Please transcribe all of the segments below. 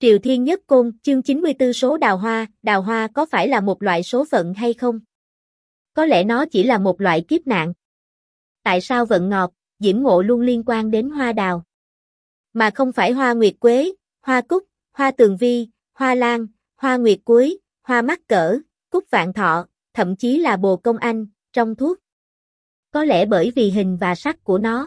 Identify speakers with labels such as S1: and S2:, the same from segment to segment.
S1: Triều Thiên Nhất Côn, chương 94 số đào hoa có phải là một loại số phận hay không? Có lẽ nó chỉ là một loại kiếp nạn. Tại sao vận ngọt, diễm ngộ luôn liên quan đến hoa đào? Mà không phải hoa nguyệt quế, hoa cúc, hoa tường vi, hoa lan, hoa nguyệt cuối, hoa mắc cỡ, cúc vạn thọ, thậm chí là bồ công anh, trong thuốc. Có lẽ bởi vì hình và sắc của nó.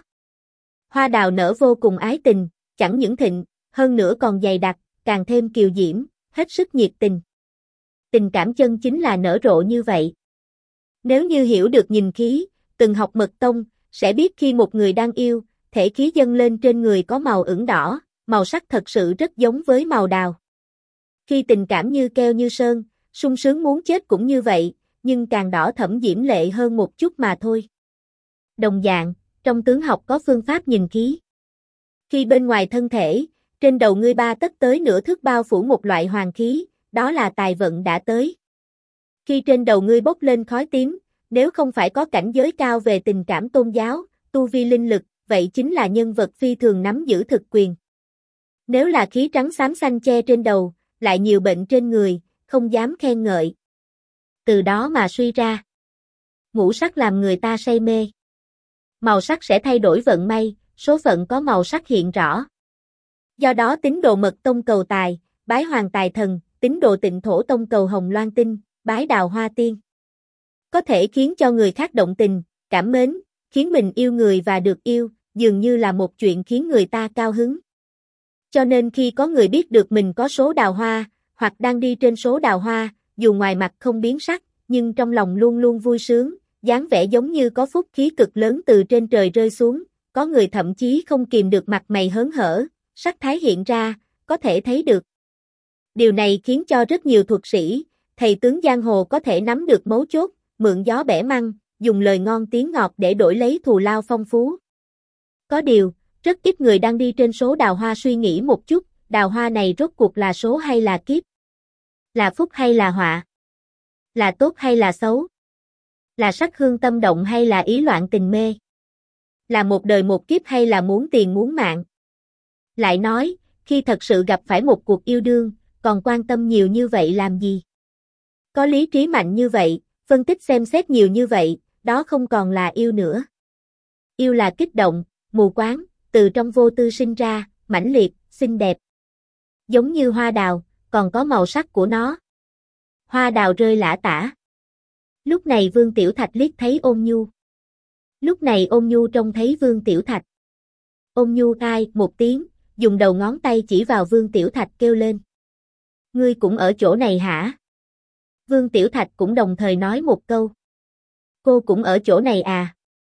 S1: Hoa đào nở vô cùng ái tình, chẳng những thịnh, hơn nữa còn dày đặc, càng thêm kiều diễm, hết sức nhiệt tình. Tình cảm chân chính là nở rộ như vậy. Nếu như hiểu được nhìn khí, từng học mật tông, sẽ biết khi một người đang yêu, thể khí dâng lên trên người có màu ửng đỏ, màu sắc thật sự rất giống với màu đào. Khi tình cảm như keo như sơn, sung sướng muốn chết cũng như vậy, nhưng càng đỏ thẫm diễm lệ hơn một chút mà thôi. Đồng dạng, trong tướng học có phương pháp nhìn khí. Khi bên ngoài thân thể, trên đầu ngươi 3 tấc tới nửa thước bao phủ một loại hoàng khí, đó là tài vận đã tới. Khi trên đầu ngươi bốc lên khói tím, nếu không phải có cảnh giới cao về tình cảm tôn giáo, tu vi linh lực, vậy chính là nhân vật phi thường nắm giữ thực quyền. Nếu là khí trắng xám xanh che trên đầu, lại nhiều bệnh trên người, không dám khen ngợi. Từ đó mà suy ra. Ngũ sắc làm người ta say mê. Màu sắc sẽ thay đổi vận may, số phận có màu sắc hiện rõ. Do đó tín đồ Mật Tông cầu tài, bái Hoàng Tài Thần, tín đồ Tịnh Thổ Tông cầu Hồng Loan Tinh, bái Đào Hoa Tiên. Có thể khiến cho người khác động tình, cảm mến, khiến mình yêu người và được yêu, dường như là một chuyện khiến người ta cao hứng. Cho nên khi có người biết được mình có số đào hoa, hoặc đang đi trên số đào hoa, dù ngoài mặt không biến sắc, nhưng trong lòng luôn luôn vui sướng, dáng vẻ giống như có phúc khí cực lớn từ trên trời rơi xuống, có người thậm chí không kìm được mặt mày hớn hở, sắc thái hiện ra, có thể thấy được. Điều này khiến cho rất nhiều thuật sĩ, thầy tướng giang hồ có thể nắm được mấu chốt, mượn gió bẻ măng, dùng lời ngon tiếng ngọt để đổi lấy thù lao phong phú. Có điều, rất ít người đang đi trên số đào hoa suy nghĩ một chút, đào hoa này rốt cuộc là số hay là kiếp? Là phúc hay là họa? Là tốt hay là xấu? Là sắc hương tâm động hay là ý loạn tình mê? Là một đời một kiếp hay là muốn tiền muốn mạng? Lại nói, khi thật sự gặp phải một cuộc yêu đương, còn quan tâm nhiều như vậy làm gì? Có lý trí mạnh như vậy, phân tích xem xét nhiều như vậy, đó không còn là yêu nữa. Yêu là kích động, mù quáng, từ trong vô tư sinh ra, mãnh liệt, xinh đẹp. Giống như hoa đào, còn có màu sắc của nó. Hoa đào rơi lả tả. Lúc này Vương Tiểu Thạch liếc thấy Ôn Nhu. Lúc này Ôn Nhu trông thấy Vương Tiểu Thạch. Ôn Nhu ai một tiếng, dùng đầu ngón tay chỉ vào Vương Tiểu Thạch kêu lên. Ngươi cũng ở chỗ này hả? Vương Tiểu Thạch cũng đồng thời nói một câu. Cô cũng ở chỗ này à?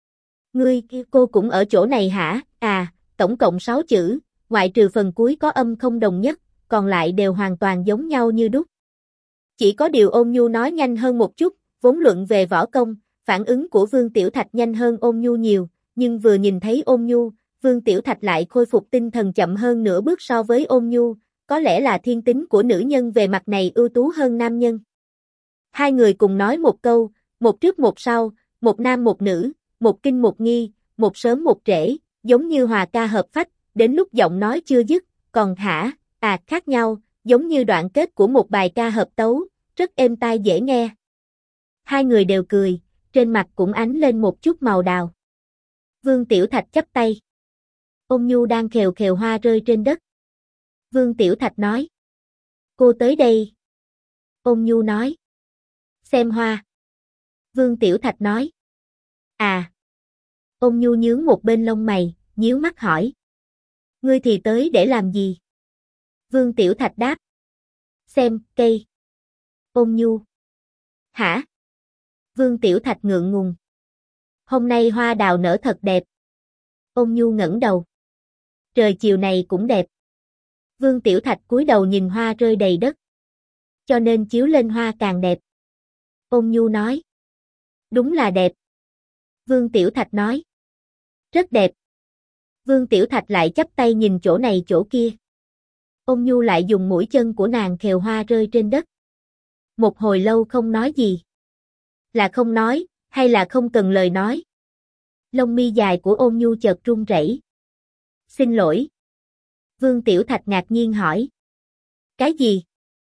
S1: Cô cũng ở chỗ này hả? À, tổng cộng 6 chữ, ngoại trừ phần cuối có âm không đồng nhất, còn lại đều hoàn toàn giống nhau như đúc. Chỉ có điều Ôn Nhu nói nhanh hơn một chút, vốn luận về võ công, phản ứng của Vương Tiểu Thạch nhanh hơn Ôn Nhu nhiều, nhưng vừa nhìn thấy Ôn Nhu, Vương Tiểu Thạch lại khôi phục tinh thần chậm hơn nửa bước so với Ôn Nhu, có lẽ là thiên tính của nữ nhân về mặt này ưu tú hơn nam nhân. Hai người cùng nói một câu, một trước một sau, một nam một nữ, một kinh một nghi, một sớm một trễ, giống như hòa ca hợp phách, đến lúc giọng nói chưa dứt, còn hả, à khác nhau, giống như đoạn kết của một bài ca hợp tấu, rất êm tai dễ nghe. Hai người đều cười, trên mặt cũng ánh lên một chút màu đào. Vương Tiểu Thạch chắp tay. Ôn Nhu đang khều khều hoa rơi trên đất. Vương Tiểu Thạch nói. Cô tới đây. Ôn Nhu nói. Xem hoa. Vương Tiểu Thạch nói. À. Ôn Nhu nhướng một bên lông mày, nhíu mắt hỏi. Ngươi thì tới để làm gì? Vương Tiểu Thạch đáp. Xem, cây. Ôn Nhu. Hả? Vương Tiểu Thạch ngượng ngùng. Hôm nay hoa đào nở thật đẹp. Ôn Nhu ngẩng đầu. Trời chiều này cũng đẹp. Vương Tiểu Thạch cúi đầu nhìn hoa rơi đầy đất. Cho nên chiếu lên hoa càng đẹp. Ôn Nhu nói. Đúng là đẹp. Vương Tiểu Thạch nói. Rất đẹp. Vương Tiểu Thạch lại chắp tay nhìn chỗ này chỗ kia. Ôn Nhu lại dùng mũi chân của nàng khều hoa rơi trên đất. Một hồi lâu không nói gì. Là không nói, hay là không cần lời nói? Lông mi dài của Ôn Nhu chợt run rẩy. Xin lỗi. Vương Tiểu Thạch ngạc nhiên hỏi. Cái gì?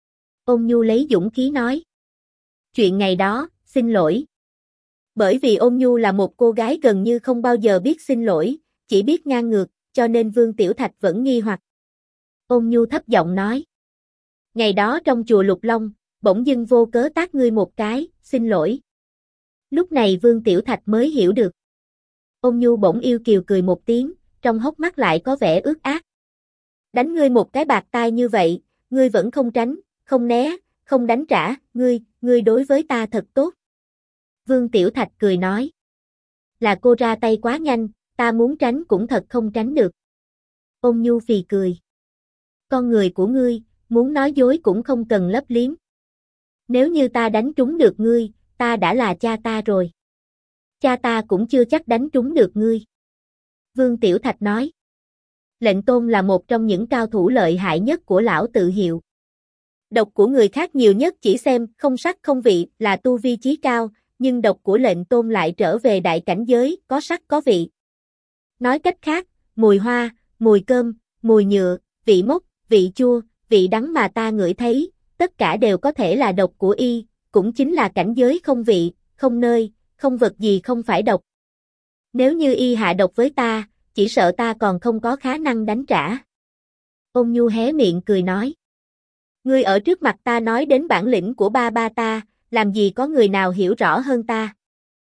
S1: Ôn Nhu lấy dũng khí nói. Chuyện ngày đó, xin lỗi. Bởi vì Ôn Nhu là một cô gái gần như không bao giờ biết xin lỗi, chỉ biết ngang ngược, cho nên Vương Tiểu Thạch vẫn nghi hoặc. Ôn Nhu thấp giọng nói. Ngày đó trong chùa Lục Long, bỗng dưng vô cớ tát ngươi một cái, xin lỗi. Lúc này Vương Tiểu Thạch mới hiểu được. Ôn Nhu bỗng yêu kiều cười một tiếng, trong hốc mắt lại có vẻ ướt át. Đánh ngươi một cái bạt tai như vậy, ngươi vẫn không tránh, không né, không đánh trả, ngươi đối với ta thật tốt. Vương Tiểu Thạch cười nói. Là cô ra tay quá nhanh, ta muốn tránh cũng thật không tránh được. Ôn Nhu phì cười. Con người của ngươi, muốn nói dối cũng không cần lấp liếm. Nếu như ta đánh trúng được ngươi, ta đã là cha ta rồi. Cha ta cũng chưa chắc đánh trúng được ngươi. Vương Tiểu Thạch nói. Lệnh Tôn là một trong những cao thủ lợi hại nhất của lão tự hiệu. Độc của người khác nhiều nhất chỉ xem không sắc không vị là tu vi chí cao, nhưng độc của Lệnh Tôn lại trở về đại cảnh giới, có sắc có vị. Nói cách khác, mùi hoa, mùi cơm, mùi nhựa, vị mốc, vị chua, vị đắng mà ta ngửi thấy, tất cả đều có thể là độc của y, cũng chính là cảnh giới không vị, không nơi, không vật gì không phải độc. Nếu như y hạ độc với ta, chỉ sợ ta còn không có khả năng đánh trả. Ôn Nhu hé miệng cười nói. Ngươi ở trước mặt ta nói đến bản lĩnh của ba ba ta, làm gì có người nào hiểu rõ hơn ta.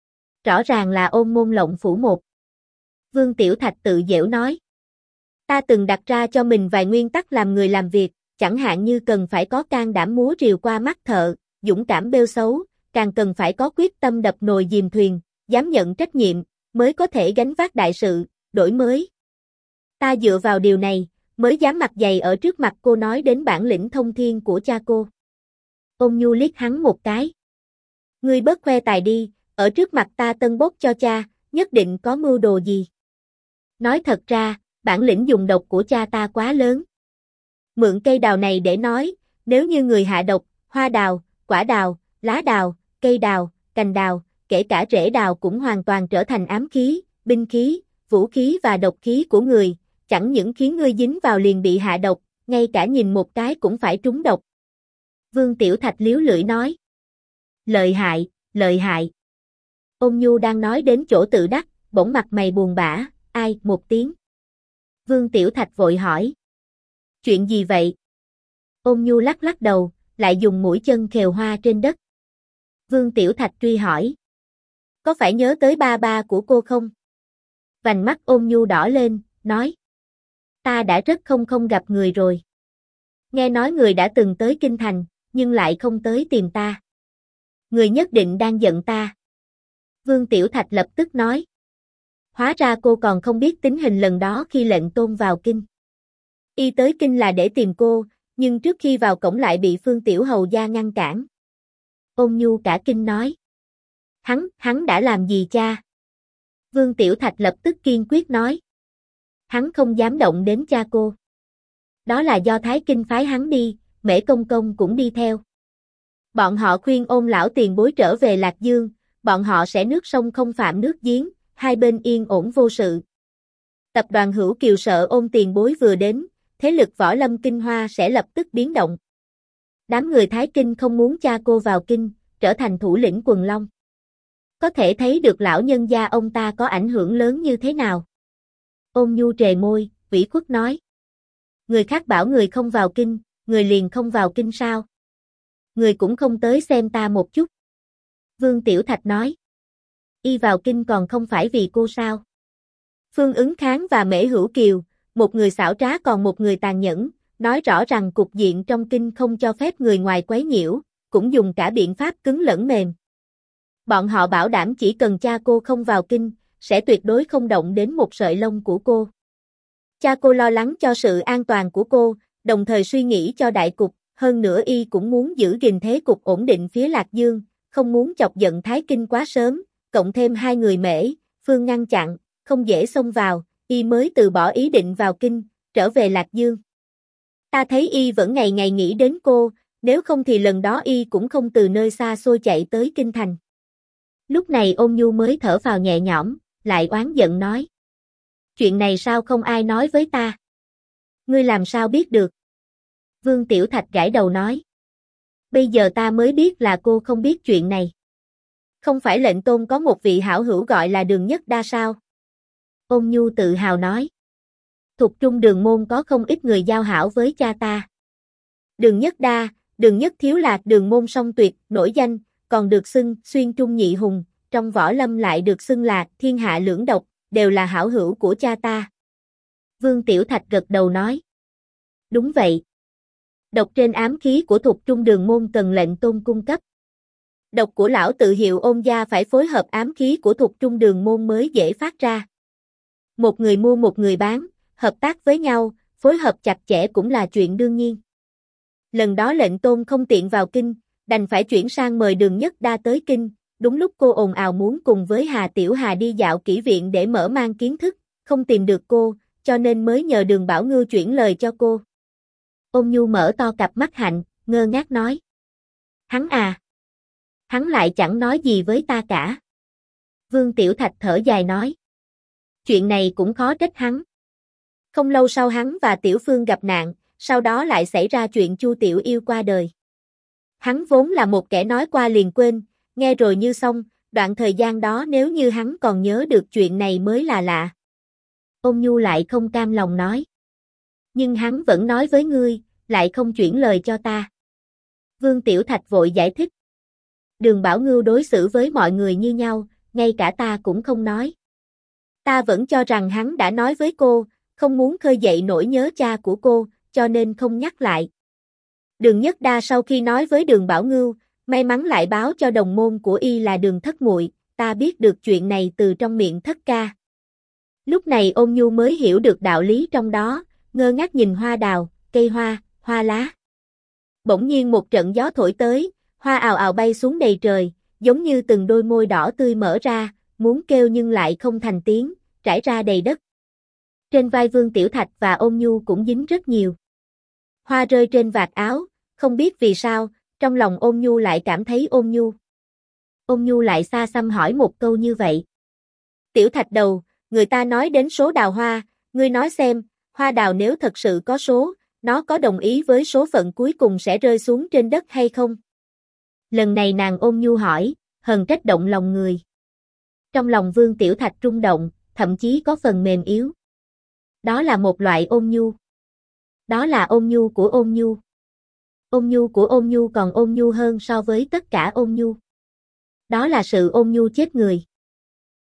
S1: Rõ ràng là Ôn Môn Lộng Phủ một. Vương Tiểu Thạch tự giễu nói. Ta từng đặt ra cho mình vài nguyên tắc làm người làm việc, chẳng hạn như cần phải có can đảm múa rìu qua mắt thợ, dũng cảm bêu xấu, càng cần phải có quyết tâm đập nồi dìm thuyền, dám nhận trách nhiệm, mới có thể gánh vác đại sự, đổi mới. Ta dựa vào điều này, mới dám mặt dày ở trước mặt cô nói đến bản lĩnh thông thiên của cha cô. Ôn Nhu liếc hắn một cái. Ngươi bớt khoe tài đi, ở trước mặt ta tân bốc cho cha, nhất định có mưu đồ gì. Nói thật ra, bản lĩnh dùng độc của cha ta quá lớn. Mượn cây đào này để nói, nếu như người hạ độc, hoa đào, quả đào, lá đào, cây đào, cành đào, kể cả rễ đào cũng hoàn toàn trở thành ám khí, binh khí, vũ khí và độc khí của người, chẳng những khiến ngươi dính vào liền bị hạ độc, ngay cả nhìn một cái cũng phải trúng độc. Vương Tiểu Thạch liếu lưỡi nói. Lợi hại, lợi hại. Ôn Nhu đang nói đến chỗ tự đắc, bỗng mặt mày buồn bã, ai, một tiếng. Vương Tiểu Thạch vội hỏi. Chuyện gì vậy? Ôn Nhu lắc lắc đầu, lại dùng mũi chân khều hoa trên đất. Vương Tiểu Thạch truy hỏi. Có phải nhớ tới ba ba của cô không? Vành mắt Ôn Nhu đỏ lên, nói. Ta đã rất không gặp người rồi. Nghe nói người đã từng tới Kinh Thành, nhưng lại không tới tìm ta. Người nhất định đang giận ta. Vương Tiểu Thạch lập tức nói. Hóa ra cô còn không biết tính hình lần đó khi Lệnh Tôn vào kinh. Y tới kinh là để tìm cô, nhưng trước khi vào cổng lại bị Phương Tiểu Hầu gia ngăn cản. Ôn Nhu cả kinh nói. Hắn đã làm gì cha? Vương Tiểu Thạch lập tức kiên quyết nói. Hắn không dám động đến cha cô. Đó là do Thái Kinh phái hắn đi, Mễ Công Công cũng đi theo. Bọn họ khuyên Ôn lão tiền bối trở về Lạc Dương, bọn họ sẽ nước sông không phạm nước giếng, hai bên yên ổn vô sự. Tập đoàn Hữu Kiều sợ Ôn tiền bối vừa đến, thế lực võ lâm Kinh Hoa sẽ lập tức biến động. Đám người Thái Kinh không muốn cha cô vào kinh, trở thành thủ lĩnh quần long. Có thể thấy được lão nhân gia ông ta có ảnh hưởng lớn như thế nào. Ôn Nhu trề môi, ủy khuất nói. Người khác bảo người không vào kinh, người liền không vào kinh sao? Người cũng không tới xem ta một chút. Vương Tiểu Thạch nói. Y vào kinh còn không phải vì cô sao? Phương Ứng Kháng và Mễ Hữu Kiều, một người xảo trá còn một người tàn nhẫn, nói rõ rằng cục diện trong kinh không cho phép người ngoài quấy nhiễu, cũng dùng cả biện pháp cứng lẫn mềm. Bọn họ bảo đảm chỉ cần cha cô không vào kinh, sẽ tuyệt đối không động đến một sợi lông của cô. Cha cô lo lắng cho sự an toàn của cô, đồng thời suy nghĩ cho đại cục, hơn nữa y cũng muốn giữ gìn thế cục ổn định phía Lạc Dương, không muốn chọc giận Thái Kinh quá sớm, cộng thêm hai người Mễ, Phương ngăn chặn, không dễ xông vào, y mới từ bỏ ý định vào kinh, trở về Lạc Dương. Ta thấy y vẫn ngày ngày nghĩ đến cô, nếu không thì lần đó y cũng không từ nơi xa xôi chạy tới kinh thành. Lúc này Ôn Nhu mới thở phào nhẹ nhõm, lại oán giận nói. Chuyện này sao không ai nói với ta? Ngươi làm sao biết được? Vương Tiểu Thạch gãi đầu nói. Bây giờ ta mới biết là cô không biết chuyện này. Không phải lệnh tôn có một vị hảo hữu gọi là Đường Nhất Đa sao? Ôn Nhu tự hào nói. Thuộc trung Đường môn có không ít người giao hảo với cha ta. Đường Nhất Đa, Đường Nhất Thiếu là Đường môn song tuyệt, nổi danh, còn được xưng xuyên trung nhị hùng, trong võ lâm lại được xưng là thiên hạ lưỡng độc, đều là hảo hữu của cha ta. Vương Tiểu Thạch gật đầu nói. Đúng vậy. Độc trên ám khí của thuộc trung Đường môn cần lệnh tôn cung cấp. Độc của lão tự hiệu Ôn gia phải phối hợp ám khí của thuộc trung Đường môn mới dễ phát ra. Một người mua một người bán, hợp tác với nhau, phối hợp chặt chẽ cũng là chuyện đương nhiên. Lần đó lệnh tôn không tiện vào kinh, đành phải chuyển sang mời Đường Nhất Đa tới kinh, đúng lúc cô ồn ào muốn cùng với Hà Tiểu Hà đi dạo kỹ viện để mở mang kiến thức, không tìm được cô, cho nên mới nhờ Đường Bảo Ngưu chuyển lời cho cô. Ôn Nhu mở to cặp mắt hạnh, ngơ ngác nói. Hắn à? Hắn lại chẳng nói gì với ta cả. Vương Tiểu Thạch thở dài nói. Chuyện này cũng khó trách hắn. Không lâu sau hắn và Tiểu Phương gặp nạn, sau đó lại xảy ra chuyện Chu Tiểu Yêu qua đời. Hắn vốn là một kẻ nói qua liền quên, nghe rồi như xong, đoạn thời gian đó nếu như hắn còn nhớ được chuyện này mới là lạ. Ôn Nhu lại không cam lòng nói. Nhưng hắn vẫn nói với ngươi, lại không chuyển lời cho ta. Vương Tiểu Thạch vội giải thích. Đường Bảo Ngưu đối xử với mọi người như nhau, ngay cả ta cũng không nói. Ta vẫn cho rằng hắn đã nói với cô, không muốn khơi dậy nỗi nhớ cha của cô, cho nên không nhắc lại. Đường Nhất Đa sau khi nói với Đường Bảo Ngưu, may mắn lại báo cho đồng môn của y là Đường Thất Muội, ta biết được chuyện này từ trong miệng Thất ca. Lúc này Ôn Nhu mới hiểu được đạo lý trong đó, ngơ ngác nhìn hoa đào, cây hoa, hoa lá. Bỗng nhiên một trận gió thổi tới, hoa ào ào bay xuống đầy trời, giống như từng đôi môi đỏ tươi mở ra, muốn kêu nhưng lại không thành tiếng, trải ra đầy đất. Trên vai Vương Tiểu Thạch và Ôn Nhu cũng dính rất nhiều. Hoa rơi trên vạt áo, không biết vì sao, trong lòng Ôn Nhu lại cảm thấy ôn nhu. Ôn Nhu lại xa xăm hỏi một câu như vậy. Tiểu Thạch đầu, người ta nói đến số đào hoa, ngươi nói xem, hoa đào nếu thật sự có số, nó có đồng ý với số phận cuối cùng sẽ rơi xuống trên đất hay không? Lần này nàng Ôn Nhu hỏi, hờn trách động lòng người. Trong lòng Vương Tiểu Thạch rung động, thậm chí có phần mềm yếu. Đó là một loại ôn nhu. Đó là ôn nhu của Ôn Nhu. Ôn nhu của Ôn Nhu còn ôn nhu hơn so với tất cả ôn nhu. Đó là sự ôn nhu chết người.